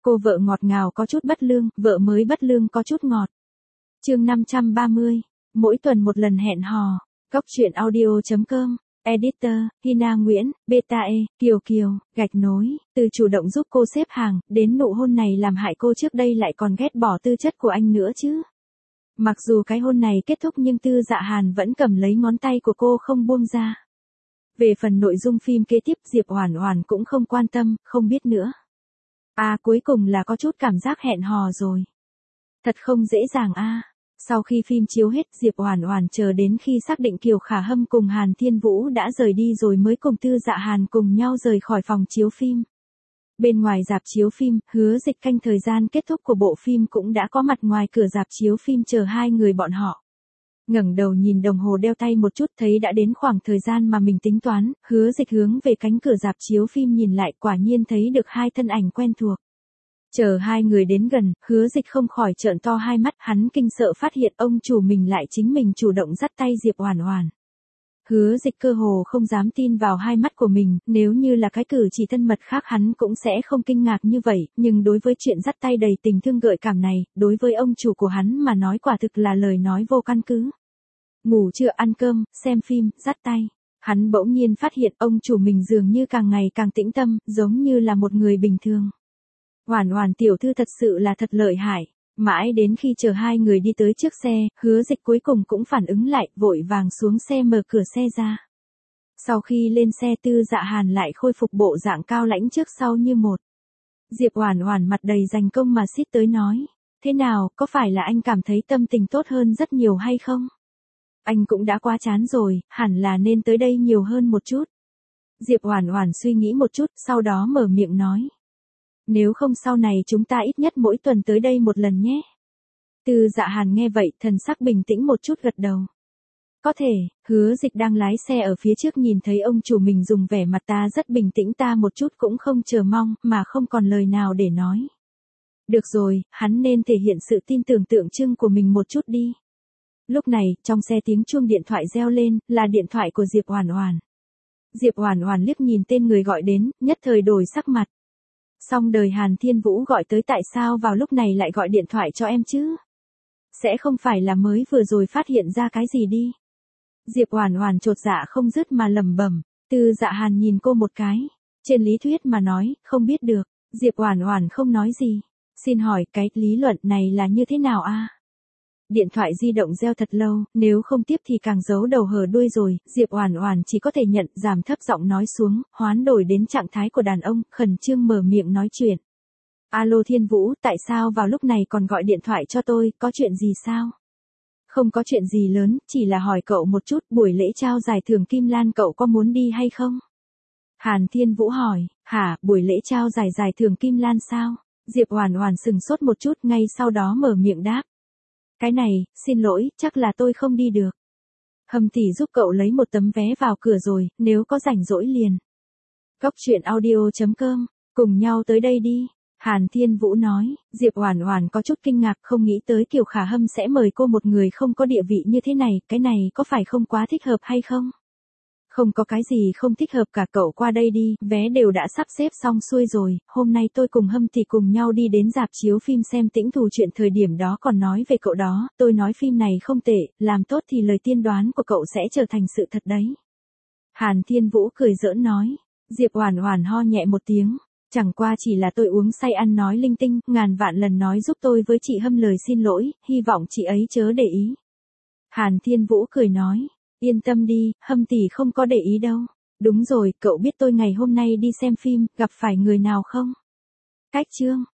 Cô vợ ngọt ngào có chút bất lương, vợ mới bất lương có chút ngọt. Chương 530, mỗi tuần một lần hẹn hò. Cóc truyện audio.com. Editor, Hina Nguyễn, Beta E, Kiều Kiều, gạch nối, từ chủ động giúp cô xếp hàng, đến nụ hôn này làm hại cô trước đây lại còn ghét bỏ tư chất của anh nữa chứ. Mặc dù cái hôn này kết thúc nhưng Tư Dạ Hàn vẫn cầm lấy ngón tay của cô không buông ra. Về phần nội dung phim kế tiếp Diệp Oản Oản cũng không quan tâm, không biết nữa. Cuối cùng là có chút cảm giác hẹn hò rồi. Thật không dễ dàng Sau khi phim chiếu hết Diệp Oản Oản chờ đến khi xác định Kiều Khả Hâm cùng Hàn Thiên Vũ đã rời đi rồi mới cùng Tư Dạ Hàn cùng nhau rời khỏi phòng chiếu phim. Bên ngoài rạp chiếu phim, Hứa Dịch canh thời gian kết thúc của bộ phim cũng đã có mặt ngoài cửa rạp chiếu phim chờ hai người bọn họ. Ngẩng đầu nhìn đồng hồ đeo tay một chút thấy đã đến khoảng thời gian mà mình tính toán, Hứa Dịch hướng về cánh cửa rạp chiếu phim nhìn lại quả nhiên thấy được hai thân ảnh quen thuộc. Chờ hai người đến gần, Hứa Dịch không khỏi trợn to hai mắt, hắn kinh sợ phát hiện ông chủ mình lại chính mình chủ động dắt tay Diệp Oản Oản. Hứa Dịch cơ hồ không dám tin vào hai mắt của mình, nếu như là cái cử chỉ thân mật khác hắn cũng sẽ không kinh ngạc như vậy, nhưng đối với chuyện dắt tay đầy tình thương gợi cảm này, đối với ông chủ của hắn mà nói quả thực là lời nói vô căn cứ. Ngủ trưa ăn cơm, xem phim, dắt tay. Hắn bỗng nhiên phát hiện ông chủ mình dường như càng ngày càng tĩnh tâm, giống như là một người bình thường. Oản Oản tiểu thư thật sự là thật lợi hại. Mãi đến khi chờ hai người đi tới trước xe, Hứa Dịch cuối cùng cũng phản ứng lại, vội vàng xuống xe mở cửa xe ra. Sau khi lên xe Tư Dạ Hàn lại khôi phục bộ dạng cao lãnh trước sau như một. Diệp Oản Oản mặt đầy dành công mà xít tới nói, thế nào, có phải là anh cảm thấy tâm tình tốt hơn rất nhiều hay không? Anh cũng đã quá chán rồi, hẳn là nên tới đây nhiều hơn một chút. Diệp Oản Oản suy nghĩ một chút, sau đó mở miệng nói. Nếu không sau này chúng ta ít nhất mỗi tuần tới đây một lần nhé. Tư Dạ Hàn nghe vậy, thần sắc bình tĩnh một chút gật đầu. Có thể, Hứa Dịch đang lái xe ở phía trước nhìn thấy ông chủ mình dùng vẻ mặt ta rất bình tĩnh ta một chút cũng không chờ mong, mà không còn lời nào để nói. Được rồi, hắn nên thể hiện sự tin tưởng tượng trưng của mình một chút đi. Lúc này, trong xe tiếng chuông điện thoại reo lên, là điện thoại của Diệp Oản Oản. Diệp Oản Oản liếc nhìn tên người gọi đến, nhất thời đổi sắc mặt. Xong đời Hàn Thiên Vũ gọi tới tại sao vào lúc này lại gọi điện thoại cho em chứ? Sẽ không phải là mới vừa rồi phát hiện ra cái gì đi. Diệp Oản Oản chột dạ không dứt mà lẩm bẩm, Tư Dạ Hàn nhìn cô một cái. Trên lý thuyết mà nói, không biết được. Diệp Oản Oản không nói gì. Xin hỏi cái lý luận này là như thế nào Điện thoại di động reo thật lâu, nếu không tiếp thì càng giấu đầu hở đuôi rồi, Diệp Oản Oản chỉ có thể nhận, giảm thấp giọng nói xuống, hoán đổi đến trạng thái của đàn ông, khẩn trương mở miệng nói chuyện. Alo Thiên Vũ, tại sao vào lúc này còn gọi điện thoại cho tôi, có chuyện gì sao? Không có chuyện gì lớn, chỉ là hỏi cậu một chút, buổi lễ trao giải thưởng Kim Lan cậu có muốn đi hay không? Hàn Thiên Vũ hỏi, hả, buổi lễ trao giải thưởng Kim Lan sao? Diệp Oản Oản sững sốt một chút, ngay sau đó mở miệng đáp. Cái này, xin lỗi, chắc là tôi không đi được. Hâm tỷ giúp cậu lấy một tấm vé vào cửa rồi, nếu có rảnh rỗi liền. Cóc truyện audio.com, cùng nhau tới đây đi. Hàn Thiên Vũ nói, Diệp Oản Oản có chút kinh ngạc không nghĩ tới Kiều Khả Hâm sẽ mời cô một người không có địa vị như thế này, cái này có phải không quá thích hợp hay không? Không có cái gì không thích hợp cả cậu qua đây đi, vé đều đã sắp xếp xong xuôi rồi, hôm nay tôi cùng Hâm thì cùng nhau đi đến rạp chiếu phim xem Tĩnh Thù Chuyện thời điểm đó còn nói về cậu đó, tôi nói phim này không tệ, làm tốt thì lời tiên đoán của cậu sẽ trở thành sự thật đấy. Hàn Thiên Vũ cười giỡn nói, Diệp Oản Oản ho nhẹ một tiếng, chẳng qua chỉ là tôi uống say ăn nói linh tinh, ngàn vạn lần nói giúp tôi với chị Hâm lời xin lỗi, hy vọng chị ấy chớ để ý. Hàn Thiên Vũ cười nói. Yên tâm đi, Hâm tỷ không có để ý đâu. Đúng rồi, cậu biết tôi ngày hôm nay đi xem phim, gặp phải người nào không? Cách chương.